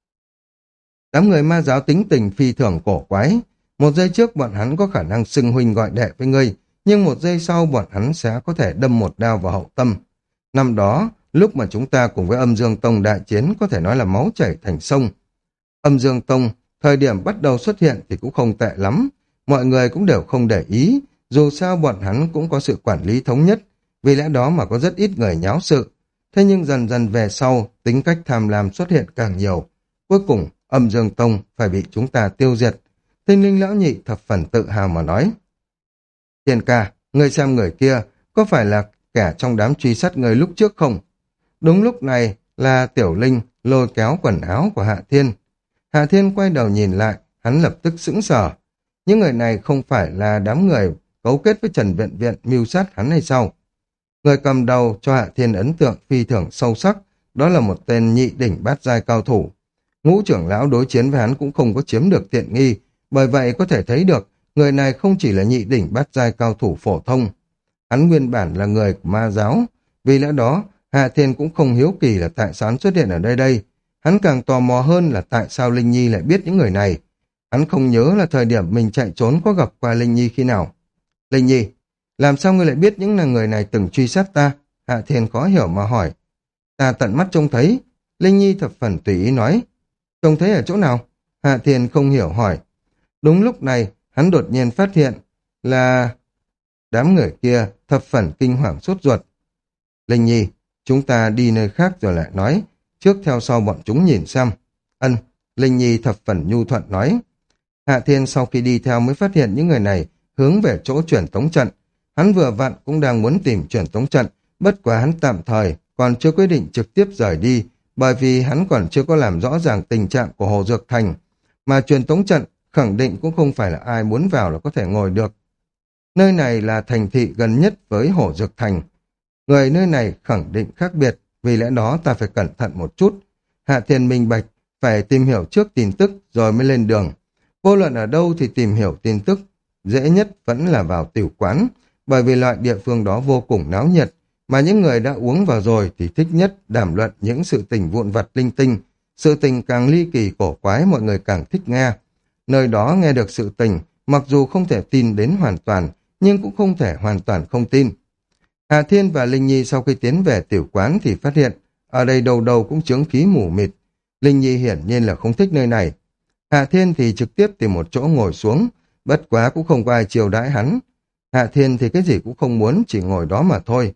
Đám người ma giáo tính tình phi thường cổ quái. Một giây trước bọn hắn có khả năng xưng huynh gọi đệ với ngươi, nhưng một giây sau bọn hắn sẽ có thể đâm một đao vào hậu tâm. Năm đó, lúc mà chúng ta cùng với Âm Dương Tông đại chiến có thể nói là máu chảy thành sông. Âm Dương Tông, thời điểm bắt đầu xuất hiện thì cũng không tệ lắm. Mọi người cũng đều không để ý, dù sao bọn hắn cũng có sự quản lý thống nhất, vì lẽ đó mà có rất ít người nháo sự. Thế nhưng dần dần về sau, tính cách tham lam xuất hiện càng nhiều. Cuối cùng, Âm Dương Tông phải bị chúng ta tiêu diệt. Thiên Linh lão nhị thập phần tự hào mà nói. Thiên ca, ngươi xem người kia, có phải là kẻ trong đám truy sát người lúc trước không? Đúng lúc này là Tiểu Linh lôi kéo quần áo của Hạ Thiên. Hạ Thiên quay đầu nhìn lại, hắn lập tức sững sờ. Những người này không phải là đám người cấu kết với Trần Viện Viện mưu sát hắn hay sao? Người cầm đầu cho Hạ Thiên ấn tượng phi thường sâu sắc, đó là một tên nhị đỉnh bát giai cao thủ. Ngũ trưởng lão đối chiến với hắn cũng không có chiếm được tiện nghi, Bởi vậy có thể thấy được, người này không chỉ là nhị đỉnh bát giai cao thủ phổ thông. Hắn nguyên bản là người của ma giáo. Vì lẽ đó, Hạ Thiên cũng không hiếu kỳ là tại sao hắn xuất hiện ở đây đây. Hắn càng tò mò hơn là tại sao Linh Nhi lại biết những người này. Hắn không nhớ là thời điểm mình chạy trốn có gặp qua Linh Nhi khi nào. Linh Nhi, làm sao ngươi lại biết những là người này từng truy sát ta? Hạ Thiên khó hiểu mà hỏi. Ta tận mắt trông thấy. Linh Nhi thập phần tùy ý nói. Trông thấy ở chỗ nào? Hạ Thiên không hiểu hỏi. Đúng lúc này, hắn đột nhiên phát hiện là đám người kia thập phần kinh hoàng sốt ruột. Linh Nhi, chúng ta đi nơi khác rồi lại nói, trước theo sau bọn chúng nhìn xem. Ân, Linh Nhi thập phần nhu thuận nói. Hạ Thiên sau khi đi theo mới phát hiện những người này hướng về chỗ truyền tống trận. Hắn vừa vặn cũng đang muốn tìm truyền tống trận, bất quá hắn tạm thời còn chưa quyết định trực tiếp rời đi, bởi vì hắn còn chưa có làm rõ ràng tình trạng của Hồ Dược Thành, mà truyền tống trận khẳng định cũng không phải là ai muốn vào là có thể ngồi được. Nơi này là thành thị gần nhất với Hồ Dược Thành. Người nơi này khẳng định khác biệt, vì lẽ đó ta phải cẩn thận một chút. Hạ Thiên minh bạch, phải tìm hiểu trước tin tức rồi mới lên đường. Vô luận ở đâu thì tìm hiểu tin tức, dễ nhất vẫn là vào tiểu quán, bởi vì loại địa phương đó vô cùng náo nhiệt, mà những người đã uống vào rồi thì thích nhất đàm luận những sự tình vụn vặt linh tinh. Sự tình càng ly kỳ cổ quái mọi người càng thích nghe. Nơi đó nghe được sự tình, mặc dù không thể tin đến hoàn toàn, nhưng cũng không thể hoàn toàn không tin. Hà Thiên và Linh Nhi sau khi tiến về tiểu quán thì phát hiện, ở đây đầu đầu cũng chướng khí mù mịt. Linh Nhi hiển nhiên là không thích nơi này. Hạ Thiên thì trực tiếp tìm một chỗ ngồi xuống, bất quá cũng không có ai chiều đãi hắn. Hạ Thiên thì cái gì cũng không muốn, chỉ ngồi đó mà thôi.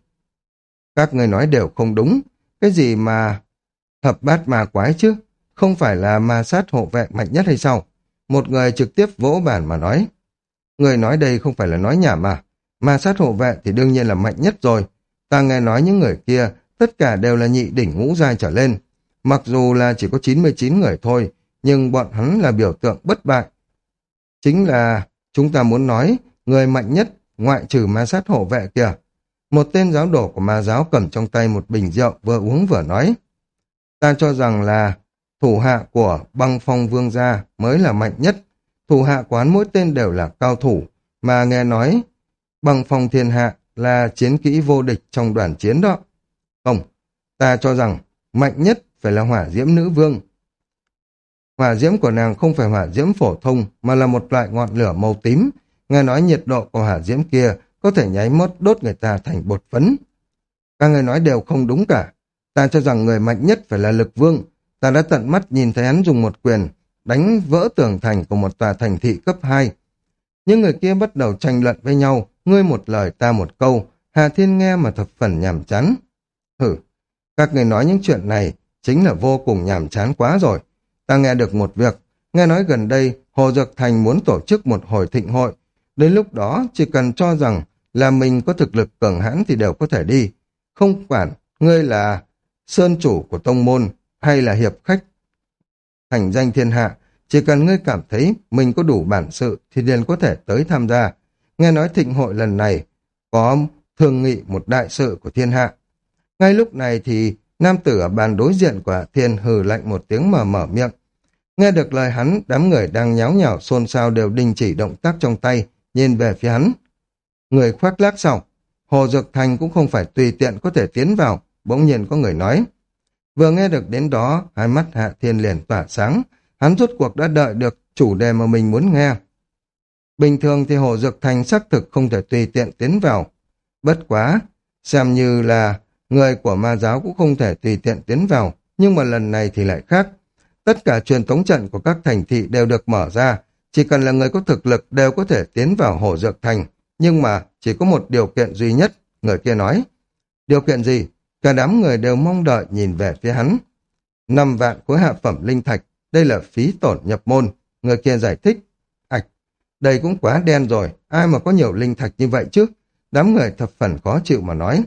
Các người nói đều không đúng, cái gì mà thập bát ma quái chứ, không phải là ma sát hộ vệ mạnh nhất hay sao? Một người trực tiếp vỗ bản mà nói. Người nói đây không phải là nói nhảm mà, ma sát hộ vệ thì đương nhiên là mạnh nhất rồi. Ta nghe nói những người kia, tất cả đều là nhị đỉnh ngũ giai trở lên. Mặc dù là chỉ có chín mươi chín người thôi, nhưng bọn hắn là biểu tượng bất bại. Chính là chúng ta muốn nói, người mạnh nhất ngoại trừ ma sát hộ vệ kìa. Một tên giáo đồ của ma giáo cầm trong tay một bình rượu vừa uống vừa nói. Ta cho rằng là thủ hạ của Băng Phong Vương gia mới là mạnh nhất. Thủ hạ quán mỗi tên đều là cao thủ, mà nghe nói Băng Phong Thiên Hạ là chiến kỹ vô địch trong đoàn chiến đó. Không, ta cho rằng mạnh nhất phải là Hỏa Diễm Nữ Vương. Hỏa diễm của nàng không phải hỏa diễm phổ thông, mà là một loại ngọn lửa màu tím. Nghe nói nhiệt độ của hỏa diễm kia có thể nháy mắt đốt người ta thành bột phấn. Các người nói đều không đúng cả. Ta cho rằng người mạnh nhất phải là Lực Vương. Ta đã tận mắt nhìn thấy hắn dùng một quyền đánh vỡ tường thành của một tòa thành thị cấp hai. Những người kia bắt đầu tranh luận với nhau, ngươi một lời ta một câu. Hà Thiên nghe mà thập phần nhàm chán. Hử, các người nói những chuyện này chính là vô cùng nhàm chán quá rồi. Ta nghe được một việc, nghe nói gần đây Hồ Dược Thành muốn tổ chức một hồi thịnh hội. Đến lúc đó chỉ cần cho rằng là mình có thực lực cường hãn thì đều có thể đi. Không quản ngươi là sơn chủ của tông môn hay là hiệp khách thành danh thiên hạ, chỉ cần ngươi cảm thấy mình có đủ bản sự thì liền có thể tới tham gia. Nghe nói thịnh hội lần này có thương nghị một đại sự của thiên hạ. Ngay lúc này thì nam tử ở bàn đối diện của Hạ Thiên hừ lạnh một tiếng mà mở miệng. Nghe được lời hắn, đám người đang nháo nhào xôn xao đều đình chỉ động tác trong tay, nhìn về phía hắn. Người khoác lác sao? Hồ Dược Thành cũng không phải tùy tiện có thể tiến vào, bỗng nhiên có người nói. Vừa nghe được đến đó, hai mắt Hạ Thiên liền tỏa sáng, hắn rốt cuộc đã đợi được chủ đề mà mình muốn nghe. Bình thường thì Hồ Dược Thành xác thực không thể tùy tiện tiến vào. Bất quá, xem như là người của ma giáo cũng không thể tùy tiện tiến vào, nhưng mà lần này thì lại khác. Tất cả truyền tống trận của các thành thị đều được mở ra, chỉ cần là người có thực lực đều có thể tiến vào Hồ Dược Thành, nhưng mà chỉ có một điều kiện duy nhất, người kia nói. Điều kiện gì? Cả đám người đều mong đợi nhìn về phía hắn. Năm vạn khối hạ phẩm linh thạch, đây là phí tổn nhập môn, người kia giải thích. Ảch, đây cũng quá đen rồi, ai mà có nhiều linh thạch như vậy chứ? Đám người thập phần khó chịu mà nói.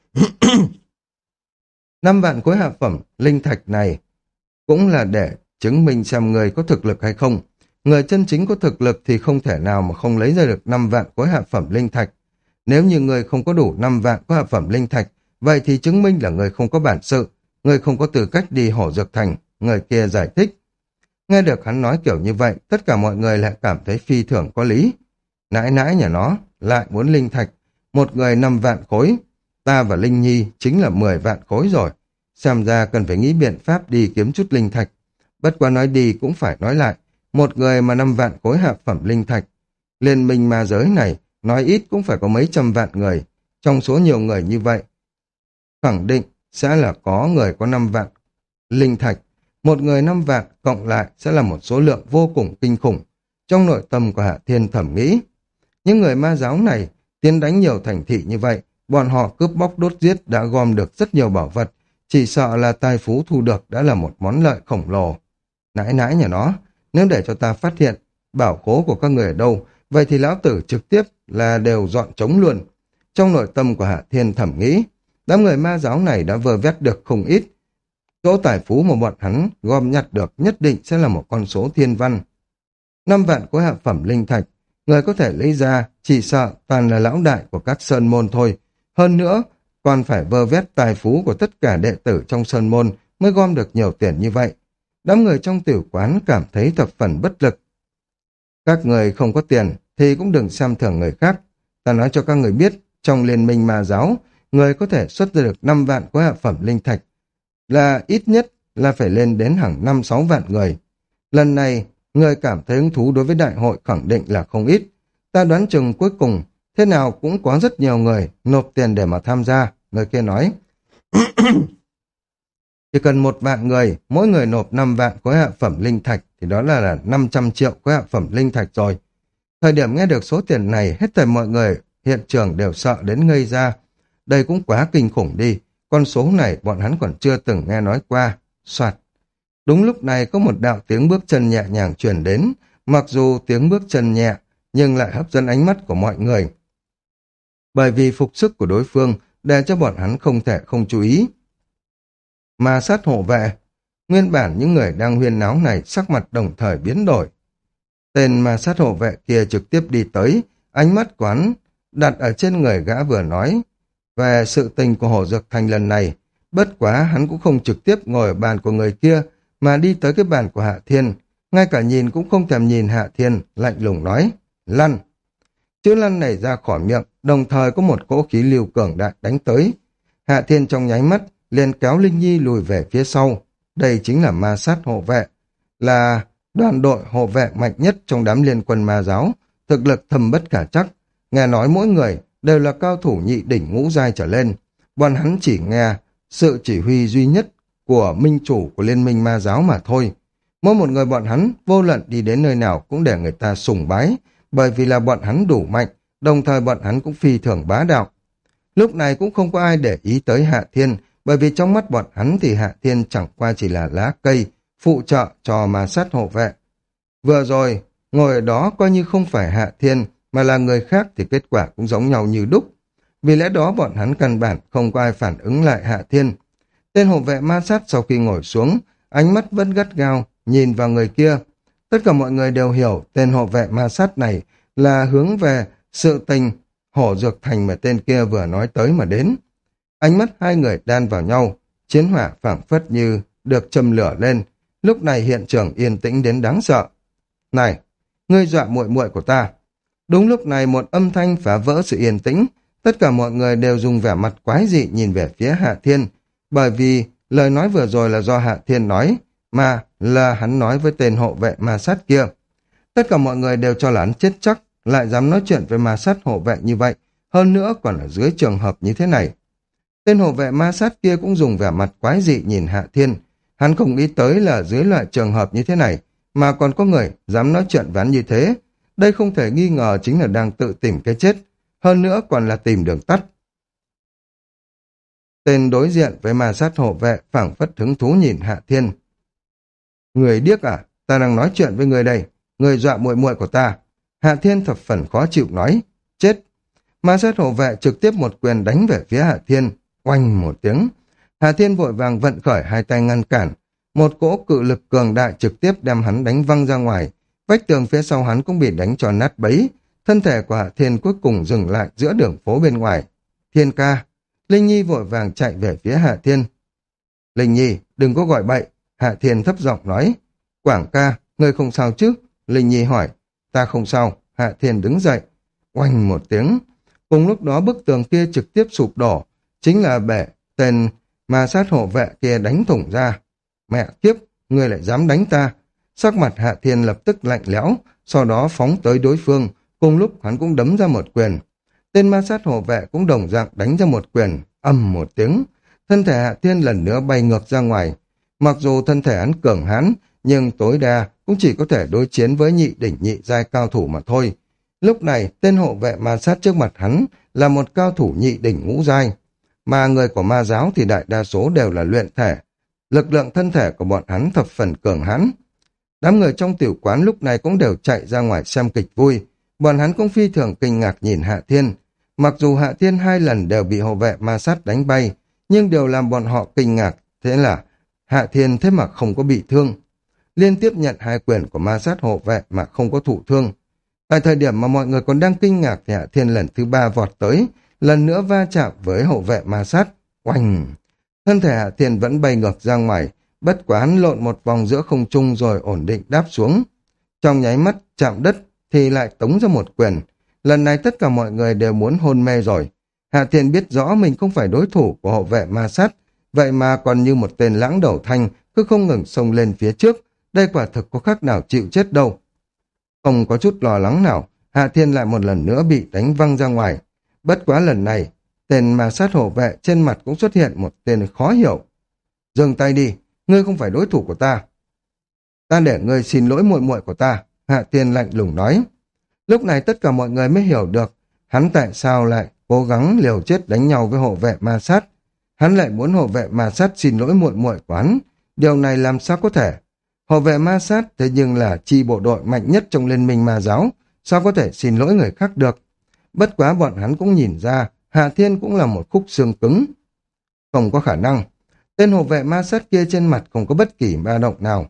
Năm vạn khối hạ phẩm linh thạch này cũng là để chứng minh xem người có thực lực hay không. Người chân chính có thực lực thì không thể nào mà không lấy ra được năm vạn khối hạ phẩm linh thạch. Nếu như người không có đủ năm vạn khối hạ phẩm linh thạch, vậy thì chứng minh là người không có bản sự, người không có tư cách đi Hổ Dược Thành, người kia giải thích. Nghe được hắn nói kiểu như vậy, tất cả mọi người lại cảm thấy phi thường có lý. Nãi nãi nhà nó, lại muốn linh thạch, một người năm vạn khối, ta và Linh Nhi chính là mười vạn khối rồi. Xem ra cần phải nghĩ biện pháp đi kiếm chút linh thạch. Bất quá nói đi cũng phải nói lại, một người mà năm vạn khối hạ phẩm linh thạch. Liên minh ma giới này, nói ít cũng phải có mấy trăm vạn người. Trong số nhiều người như vậy, khẳng định sẽ là có người có năm vạn linh thạch. Một người năm vạn cộng lại sẽ là một số lượng vô cùng kinh khủng. Trong nội tâm của Hạ Thiên thẩm nghĩ, những người ma giáo này tiến đánh nhiều thành thị như vậy, bọn họ cướp bóc đốt giết đã gom được rất nhiều bảo vật, chỉ sợ là tài phú thu được đã là một món lợi khổng lồ. Nãi nãi nhà nó, nếu để cho ta phát hiện bảo khố của các người ở đâu, vậy thì lão tử trực tiếp là đều dọn trống luôn. Trong nội tâm của Hạ Thiên thẩm nghĩ, đám người ma giáo này đã vơ vét được không ít. Chỗ tài phú mà bọn hắn gom nhặt được nhất định sẽ là một con số thiên văn. Năm vạn khối hạ phẩm linh thạch, người có thể lấy ra chỉ sợ toàn là lão đại của các sơn môn thôi. Hơn nữa, còn phải vơ vét tài phú của tất cả đệ tử trong sơn môn mới gom được nhiều tiền như vậy. Đám người trong tiểu quán cảm thấy thập phần bất lực. Các người không có tiền thì cũng đừng xem thường người khác. Ta nói cho các người biết, trong liên minh ma giáo, người có thể xuất ra được năm vạn khối hạ phẩm linh thạch là ít nhất là phải lên đến hàng năm sáu vạn người. Lần này, người cảm thấy hứng thú đối với đại hội khẳng định là không ít. Ta đoán chừng cuối cùng, thế nào cũng có rất nhiều người nộp tiền để mà tham gia. Người kia nói, chỉ cần một vạn người, mỗi người nộp năm vạn khối hạ phẩm linh thạch, thì đó là, là năm trăm triệu khối hạ phẩm linh thạch rồi. Thời điểm nghe được số tiền này, hết thảy mọi người hiện trường đều sợ đến ngây ra. Đây cũng quá kinh khủng đi, con số này bọn hắn còn chưa từng nghe nói qua. Soạt. Đúng lúc này có một đạo tiếng bước chân nhẹ nhàng truyền đến, mặc dù tiếng bước chân nhẹ, nhưng lại hấp dẫn ánh mắt của mọi người. Bởi vì phục sức của đối phương để cho bọn hắn không thể không chú ý. Ma sát hộ vệ, nguyên bản những người đang huyên náo này sắc mặt đồng thời biến đổi. Tên ma sát hộ vệ kia trực tiếp đi tới, ánh mắt quán đặt ở trên người gã vừa nói về sự tình của Hổ Dược Thành lần này. Bất quá hắn cũng không trực tiếp ngồi ở bàn của người kia, mà đi tới cái bàn của Hạ Thiên, ngay cả nhìn cũng không thèm nhìn Hạ Thiên, lạnh lùng nói, lăn. Chữ lăn này ra khỏi miệng, đồng thời có một cỗ khí lưu cường đại đánh tới. Hạ Thiên trong nháy mắt, liền kéo Linh Nhi lùi về phía sau. Đây chính là ma sát hộ vệ, là đoàn đội hộ vệ mạnh nhất trong đám liên quân ma giáo, thực lực thâm bất khả trắc. Nghe nói mỗi người đều là cao thủ nhị đỉnh ngũ giai trở lên. Bọn hắn chỉ nghe sự chỉ huy duy nhất của minh chủ của liên minh ma giáo mà thôi. Mỗi một người bọn hắn vô luận đi đến nơi nào cũng để người ta sùng bái, bởi vì là bọn hắn đủ mạnh, đồng thời bọn hắn cũng phi thường bá đạo. Lúc này cũng không có ai để ý tới Hạ Thiên, bởi vì trong mắt bọn hắn thì Hạ Thiên chẳng qua chỉ là lá cây, phụ trợ cho ma sát hộ vệ. Vừa rồi, ngồi ở đó coi như không phải Hạ Thiên, mà là người khác thì kết quả cũng giống nhau như đúc. Vì lẽ đó bọn hắn căn bản không có ai phản ứng lại Hạ Thiên. Tên hộ vệ ma sát sau khi ngồi xuống, ánh mắt vẫn gắt gao, nhìn vào người kia. Tất cả mọi người đều hiểu tên hộ vệ ma sát này là hướng về sự tình Hổ Dược Thành mà tên kia vừa nói tới mà đến. Ánh mắt hai người đan vào nhau, chiến hỏa phảng phất như được châm lửa lên. Lúc này hiện trường yên tĩnh đến đáng sợ. Này, ngươi dọa muội muội của ta. Đúng lúc này một âm thanh phá vỡ sự yên tĩnh. Tất cả mọi người đều dùng vẻ mặt quái dị nhìn về phía Hạ Thiên, bởi vì lời nói vừa rồi là do Hạ Thiên nói, mà là hắn nói với tên hộ vệ ma sát kia. Tất cả mọi người đều cho là hắn chết chắc, lại dám nói chuyện với ma sát hộ vệ như vậy, hơn nữa còn ở dưới trường hợp như thế này. Tên hộ vệ ma sát kia cũng dùng vẻ mặt quái dị nhìn Hạ Thiên. Hắn không nghĩ tới là dưới loại trường hợp như thế này, mà còn có người dám nói chuyện với hắn như thế. Đây không thể nghi ngờ chính là đang tự tìm cái chết, hơn nữa còn là tìm đường tắt. Tên đối diện với ma sát hộ vệ phảng phất hứng thú nhìn Hạ Thiên. Người điếc à? Ta đang nói chuyện với người đây. Người dọa muội muội của ta. Hạ Thiên thập phần khó chịu nói. Chết. Ma sát hộ vệ trực tiếp một quyền đánh về phía Hạ Thiên. Oanh một tiếng. Hạ Thiên vội vàng vận khởi hai tay ngăn cản. Một cỗ cự lực cường đại trực tiếp đem hắn đánh văng ra ngoài. Vách tường phía sau hắn cũng bị đánh cho nát bấy. Thân thể của Hạ Thiên cuối cùng dừng lại giữa đường phố bên ngoài. Thiên ca. Linh Nhi vội vàng chạy về phía Hạ Thiên. Linh Nhi, đừng có gọi bậy. Hạ Thiên thấp giọng nói. Quảng ca, ngươi không sao chứ? Linh Nhi hỏi. Ta không sao. Hạ Thiên đứng dậy. Oanh một tiếng. Cùng lúc đó bức tường kia trực tiếp sụp đổ. Chính là bể tên ma sát hộ vệ kia đánh thủng ra. Mẹ kiếp, ngươi lại dám đánh ta. Sắc mặt Hạ Thiên lập tức lạnh lẽo, sau đó phóng tới đối phương. Cùng lúc hắn cũng đấm ra một quyền. Tên ma sát hộ vệ cũng đồng dạng đánh ra một quyền. Âm một tiếng. Thân thể Hạ Thiên lần nữa bay ngược ra ngoài. Mặc dù thân thể hắn cường hãn, nhưng tối đa cũng chỉ có thể đối chiến với nhị đỉnh nhị giai cao thủ mà thôi. Lúc này, tên hộ vệ ma sát trước mặt hắn là một cao thủ nhị đỉnh ngũ giai, mà người của ma giáo thì đại đa số đều là luyện thể. Lực lượng thân thể của bọn hắn thập phần cường hãn. Đám người trong tiểu quán lúc này cũng đều chạy ra ngoài xem kịch vui. Bọn hắn cũng phi thường kinh ngạc nhìn Hạ Thiên. Mặc dù Hạ Thiên hai lần đều bị hộ vệ ma sát đánh bay, nhưng điều làm bọn họ kinh ngạc thế là Hạ Thiên thế mà không có bị thương. Liên tiếp nhận hai quyền của ma sát hộ vệ mà không có thụ thương. Tại thời điểm mà mọi người còn đang kinh ngạc thì Hạ Thiên lần thứ ba vọt tới, lần nữa va chạm với hộ vệ ma sát. Oanh! Thân thể Hạ Thiên vẫn bay ngược ra ngoài, bất quá hắn lộn một vòng giữa không trung rồi ổn định đáp xuống. Trong nháy mắt chạm đất thì lại tống ra một quyền. Lần này tất cả mọi người đều muốn hôn mê rồi. Hạ Thiên biết rõ mình không phải đối thủ của hộ vệ ma sát, vậy mà còn như một tên lãng đầu thanh cứ không ngừng xông lên phía trước. Đây quả thực có khác nào chịu chết đâu. Không có chút lo lắng nào, Hạ Thiên lại một lần nữa bị đánh văng ra ngoài. Bất quá lần này, tên ma sát hộ vệ trên mặt cũng xuất hiện một tên khó hiểu. Dừng tay đi, ngươi không phải đối thủ của ta. Ta để ngươi xin lỗi muội muội của ta, Hạ Thiên lạnh lùng nói. Lúc này tất cả mọi người mới hiểu được hắn tại sao lại cố gắng liều chết đánh nhau với hộ vệ ma sát. Hắn lại muốn hộ vệ ma sát xin lỗi muội muội của hắn. Điều này làm sao có thể? Hộ vệ ma sát thế nhưng là chi bộ đội mạnh nhất trong liên minh ma giáo, sao có thể xin lỗi người khác được? Bất quá bọn hắn cũng nhìn ra, Hạ Thiên cũng là một khúc xương cứng. Không có khả năng. Tên hộ vệ ma sát kia trên mặt không có bất kỳ ba động nào.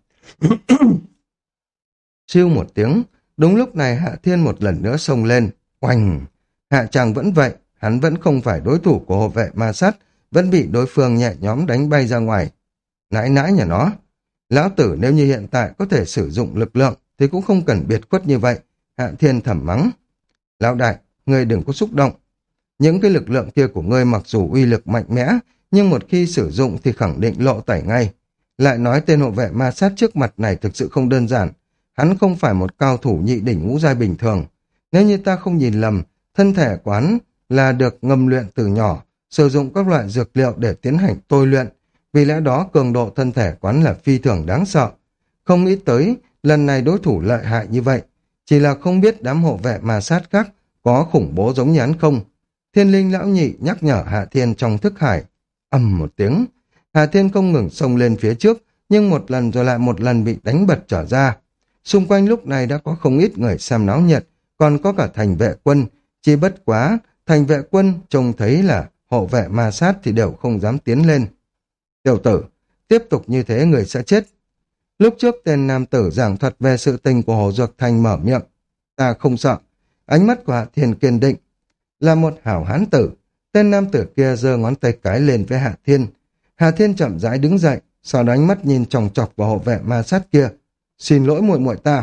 Siêu một tiếng, đúng lúc này Hạ Thiên một lần nữa xông lên. Oanh! Hạ Tràng vẫn vậy, hắn vẫn không phải đối thủ của hộ vệ ma sát, vẫn bị đối phương nhẹ nhõm đánh bay ra ngoài. Nãi nãi nhà nó! Lão tử nếu như hiện tại có thể sử dụng lực lượng thì cũng không cần biệt khuất như vậy. Hạ Thiên thầm mắng. Lão đại, ngươi đừng có xúc động. Những cái lực lượng kia của ngươi mặc dù uy lực mạnh mẽ, nhưng một khi sử dụng thì khẳng định lộ tẩy ngay. Lại nói tên hộ vệ ma sát trước mặt này thực sự không đơn giản. Hắn không phải một cao thủ nhị đỉnh ngũ giai bình thường. Nếu như ta không nhìn lầm, thân thể của hắn là được ngâm luyện từ nhỏ, sử dụng các loại dược liệu để tiến hành tôi luyện. Vì lẽ đó cường độ thân thể quán là phi thường đáng sợ. Không nghĩ tới lần này đối thủ lợi hại như vậy. Chỉ là không biết đám hộ vệ ma sát khác có khủng bố giống như hắn không. Thiên linh lão nhị nhắc nhở Hạ Thiên trong thức hải. Ầm một tiếng. Hạ Thiên không ngừng xông lên phía trước, nhưng một lần rồi lại một lần bị đánh bật trở ra. Xung quanh lúc này đã có không ít người xem náo nhiệt, còn có cả thành vệ quân. Chỉ bất quá, thành vệ quân trông thấy là hộ vệ ma sát thì đều không dám tiến lên. Tiểu tử, tiếp tục như thế người sẽ chết. Lúc trước tên nam tử giảng thuật về sự tình của Hồ Dược Thành mở miệng. Ta không sợ. Ánh mắt của Hạ Thiên kiên định. Là một hảo hán tử. Tên nam tử kia giơ ngón tay cái lên với Hạ Thiên. Hạ Thiên chậm rãi đứng dậy, sau đó ánh mắt nhìn chòng chọc vào hộ vệ ma sát kia. Xin lỗi muội muội ta.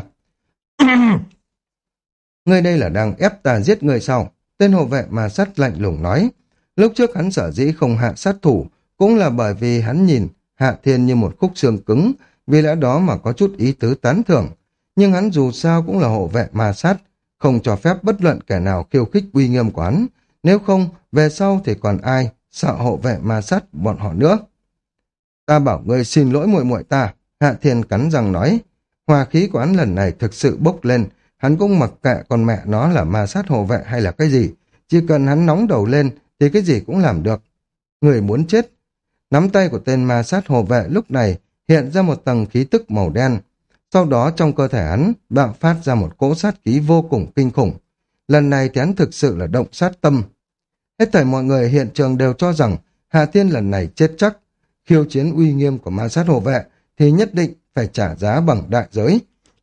Ngươi đây là đang ép ta giết người sao? Tên hộ vệ ma sát lạnh lùng nói. Lúc trước hắn sở dĩ không hạ sát thủ, cũng là bởi vì hắn nhìn Hạ Thiên như một khúc xương cứng, vì lẽ đó mà có chút ý tứ tán thưởng. Nhưng hắn dù sao cũng là hộ vệ ma sát, không cho phép bất luận kẻ nào khiêu khích uy nghiêm của hắn. Nếu không, về sau thì còn ai sợ hộ vệ ma sát bọn họ nữa. Ta bảo ngươi xin lỗi muội muội ta, Hạ Thiên cắn răng nói. Hòa khí của hắn lần này thực sự bốc lên, hắn cũng mặc kệ con mẹ nó là ma sát hộ vệ hay là cái gì. Chỉ cần hắn nóng đầu lên thì cái gì cũng làm được. Người muốn chết. Nắm tay của tên ma sát hộ vệ lúc này hiện ra một tầng khí tức màu đen. Sau đó trong cơ thể hắn bạo phát ra một cỗ sát khí vô cùng kinh khủng. Lần này thì hắn thực sự là động sát tâm. Hết thảy mọi người hiện trường đều cho rằng Hạ Thiên lần này chết chắc. Khiêu chiến uy nghiêm của ma sát hộ vệ thì nhất định phải trả giá bằng đại giới.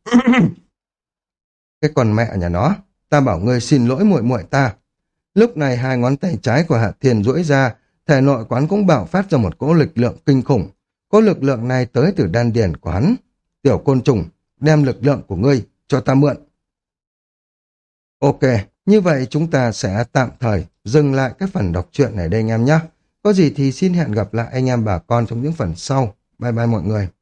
Cái con mẹ nhà nó, ta bảo ngươi xin lỗi muội muội ta. Lúc này hai ngón tay trái của Hạ Thiên duỗi ra, thể nội quán cũng bạo phát ra một cỗ lực lượng kinh khủng. Cỗ lực lượng này tới từ đan điền của hắn. Tiểu côn trùng, đem lực lượng của ngươi cho ta mượn. Ok, như vậy chúng ta sẽ tạm thời dừng lại cái phần đọc truyện này đây anh em nhé. Có gì thì xin hẹn gặp lại anh em bà con trong những phần sau. Bye bye mọi người.